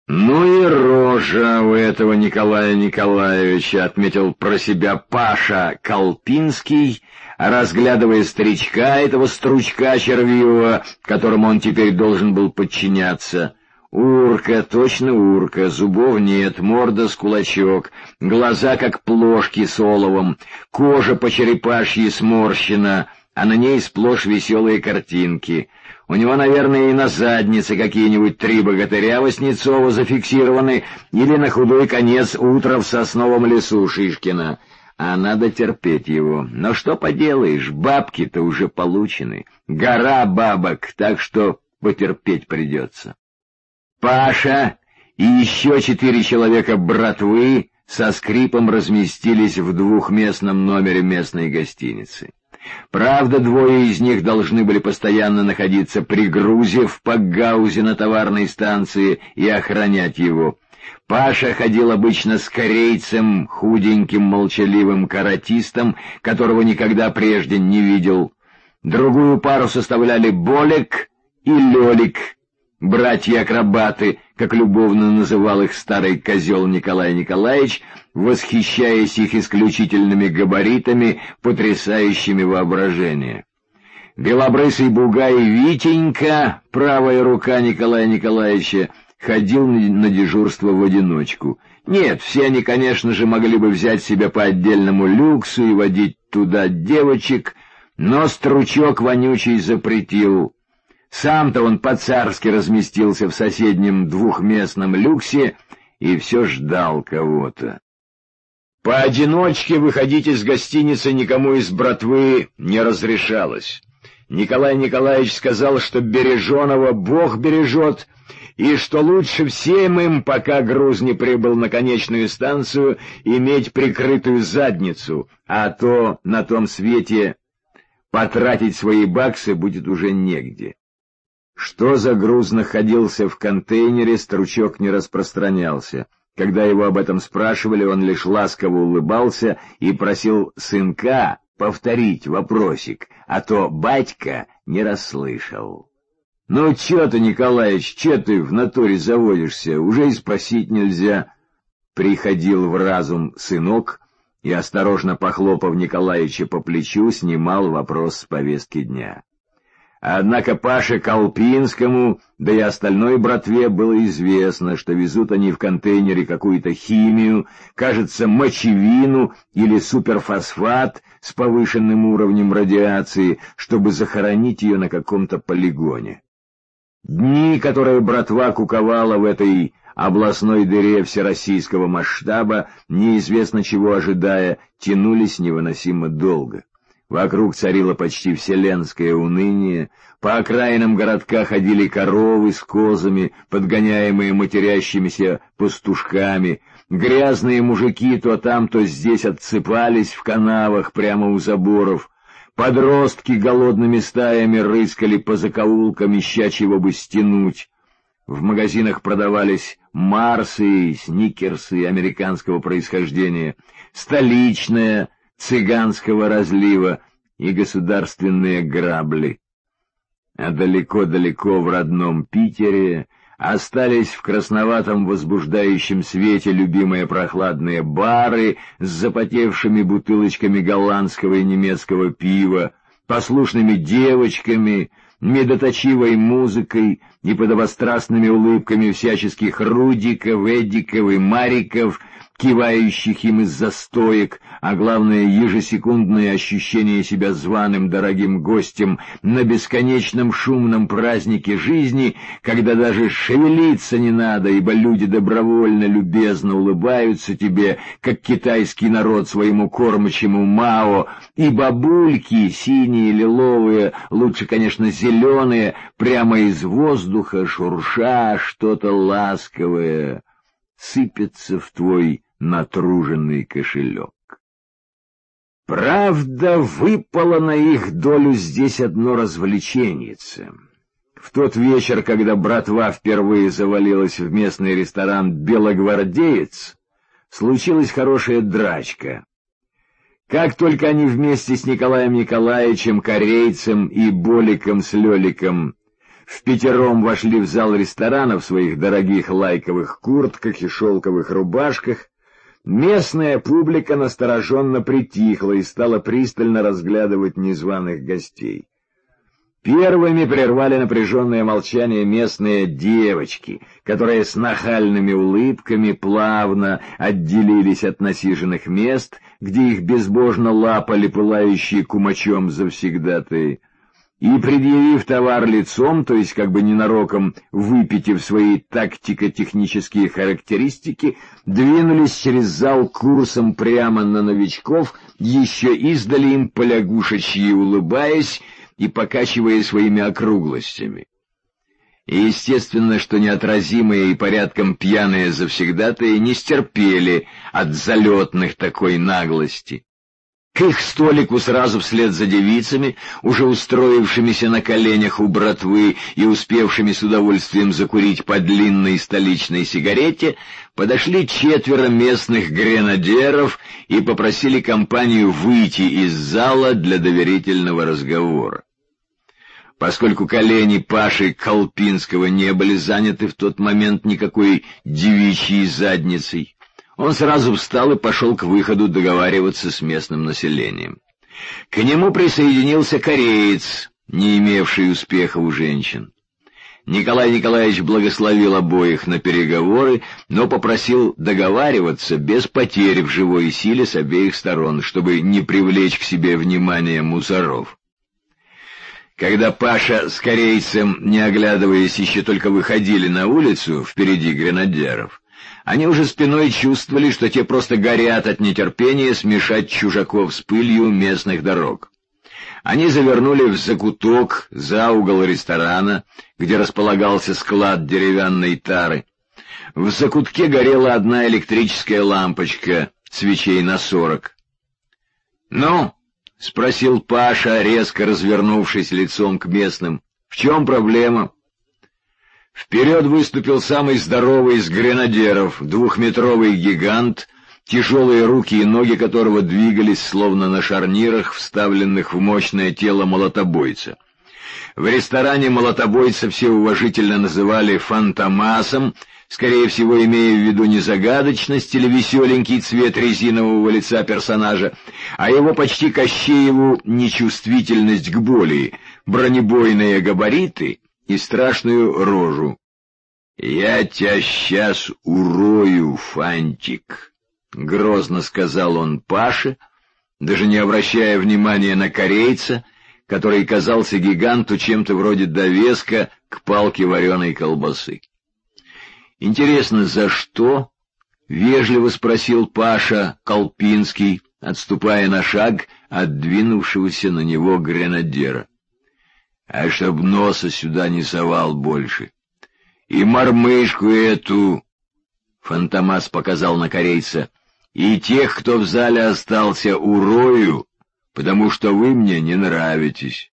«Ну и рожа у этого Николая Николаевича», — отметил про себя Паша Колпинский, разглядывая старичка, этого стручка червивого, которому он теперь должен был подчиняться. Урка, точно урка, зубов нет, морда с кулачок, глаза как плошки с оловом, кожа по черепашьи сморщена, а на ней сплошь веселые картинки. У него, наверное, и на заднице какие-нибудь 3 богатыря Васнецова зафиксированы, или на худой конец утро в сосновом лесу Шишкина. А надо терпеть его. Но что поделаешь, бабки-то уже получены. Гора бабок, так что потерпеть придется. Паша и еще 4 человека братвы со скрипом разместились в 2-местном номере местной гостиницы. Правда, 2 из них должны были постоянно находиться при грузе в пакгаузе на товарной станции и охранять его. Паша ходил обычно с корейцем, худеньким молчаливым каратистом, которого никогда прежде не видел. Другую пару составляли Болик и Лёлик, братья-акробаты, как любовно называл их старый козел Николай Николаевич, восхищаясь их исключительными габаритами, потрясающими воображение. Белобрысый бугай Витенька, правая рука Николая Николаевича, ходил на дежурство в одиночку. Нет, все они, конечно же, могли бы взять себя по отдельному люксу и водить туда девочек, но стручок вонючий запретил. Сам-то он по-царски разместился в соседнем 2-местном люксе и все ждал кого-то. Поодиночке выходить из гостиницы никому из братвы не разрешалось. Николай Николаевич сказал, что береженого Бог бережет, и что лучше всем им, пока груз не прибыл на конечную станцию, иметь прикрытую задницу, а то на том свете потратить свои баксы будет уже негде. Что за груз находился в контейнере, стручок не распространялся. Когда его об этом спрашивали, он лишь ласково улыбался и просил сынка повторить вопросик, а то батька не расслышал. «Ну, чё ты, Николаич, чё ты в натуре заводишься? Уже и спросить нельзя». Приходил в разум сынок и, осторожно похлопав Николаича по плечу, снимал вопрос с повестки дня. Однако Паше Колпинскому, да и остальной братве было известно, что везут они в контейнере какую-то химию, кажется, мочевину или суперфосфат с повышенным уровнем радиации, чтобы захоронить ее на каком-то полигоне. Дни, которые братва куковала в этой областной дыре всероссийского масштаба, неизвестно чего ожидая, тянулись невыносимо долго. Вокруг царило почти вселенское уныние, по окраинам городка ходили коровы с козами, подгоняемые матерящимися пастушками, грязные мужики то там, то здесь отсыпались в канавах прямо у заборов, подростки голодными стаями рыскали по закоулкам, ища чего бы стянуть. В магазинах продавались Марсы, Сникерсы американского происхождения, столичная, цыганского разлива и государственные грабли. А далеко-далеко в родном Питере остались в красноватом возбуждающем свете любимые прохладные бары с запотевшими бутылочками голландского и немецкого пива, послушными девочками, медоточивой музыкой и подобострастными улыбками всяческих Рудиков, Эдиков и Мариков, кивающих им из-за стоек, а главное, ежесекундное ощущение себя званым дорогим гостем на бесконечном шумном празднике жизни, когда даже шевелиться не надо, ибо люди добровольно, любезно улыбаются тебе, как китайский народ своему кормчему Мао, и бабульки, синие, лиловые, лучше, конечно, зеленые, прямо из воздуха, шурша, что-то ласковое, сыпется в твой натруженный кошелек. Правда, выпало на их долю здесь одно развлеченьице. В тот вечер, когда братва впервые завалилась в местный ресторан «Белогвардеец», случилась хорошая драчка. Как только они вместе с Николаем Николаевичем, корейцем и Боликом с Лёликом впятером вошли в зал ресторана в своих дорогих лайковых куртках и шелковых рубашках, местная публика настороженно притихла и стала пристально разглядывать незваных гостей. Первыми прервали напряженное молчание местные девочки, которые с нахальными улыбками плавно отделились от насиженных мест, где их безбожно лапали пылающие кумачом завсегдатаи, и, предъявив товар лицом, то есть как бы ненароком выпитив свои тактико-технические характеристики, двинулись через зал курсом прямо на новичков, еще издали им полягушечьи улыбаясь и покачивая своими округлостями. И естественно, что неотразимые и порядком пьяные завсегдатаи не стерпели от залетных такой наглости. К их столику сразу вслед за девицами, уже устроившимися на коленях у братвы и успевшими с удовольствием закурить по длинной столичной сигарете, подошли 4 местных гренадеров и попросили компанию выйти из зала для доверительного разговора. Поскольку колени Паши Колпинского не были заняты в тот момент никакой девичьей задницей, он сразу встал и пошел к выходу договариваться с местным населением. К нему присоединился кореец, не имевший успеха у женщин. Николай Николаевич благословил обоих на переговоры, но попросил договариваться без потерь в живой силе с обеих сторон, чтобы не привлечь к себе внимание мусоров. Когда Паша с корейцем, не оглядываясь, еще только выходили на улицу впереди гренадеров, они уже спиной чувствовали, что те просто горят от нетерпения смешать чужаков с пылью местных дорог. Они завернули в закуток за угол ресторана, где располагался склад деревянной тары. В закутке горела одна электрическая лампочка, свечей на 40. «Ну?» — спросил Паша, резко развернувшись лицом к местным. «В чем проблема?» Вперед выступил самый здоровый из гренадеров, 2-метровый гигант, тяжелые руки и ноги которого двигались словно на шарнирах, вставленных в мощное тело молотобойца. В ресторане молотобойца все уважительно называли «фантомасом», скорее всего, имея в виду не загадочность или веселенький цвет резинового лица персонажа, а его почти Кощееву нечувствительность к боли, бронебойные габариты и страшную рожу. «Я тебя сейчас урою, Фантик», — грозно сказал он Паше, даже не обращая внимания на корейца, который казался гиганту чем-то вроде довеска к палке вареной колбасы. «Интересно, за что?» — вежливо спросил Паша Колпинский, отступая на шаг от двинувшегося на него гренадера. «А чтоб носа сюда не совал больше. И мормышку эту...» — Фантомас показал на корейца. «И тех, кто в зале остался, урою, потому что вы мне не нравитесь».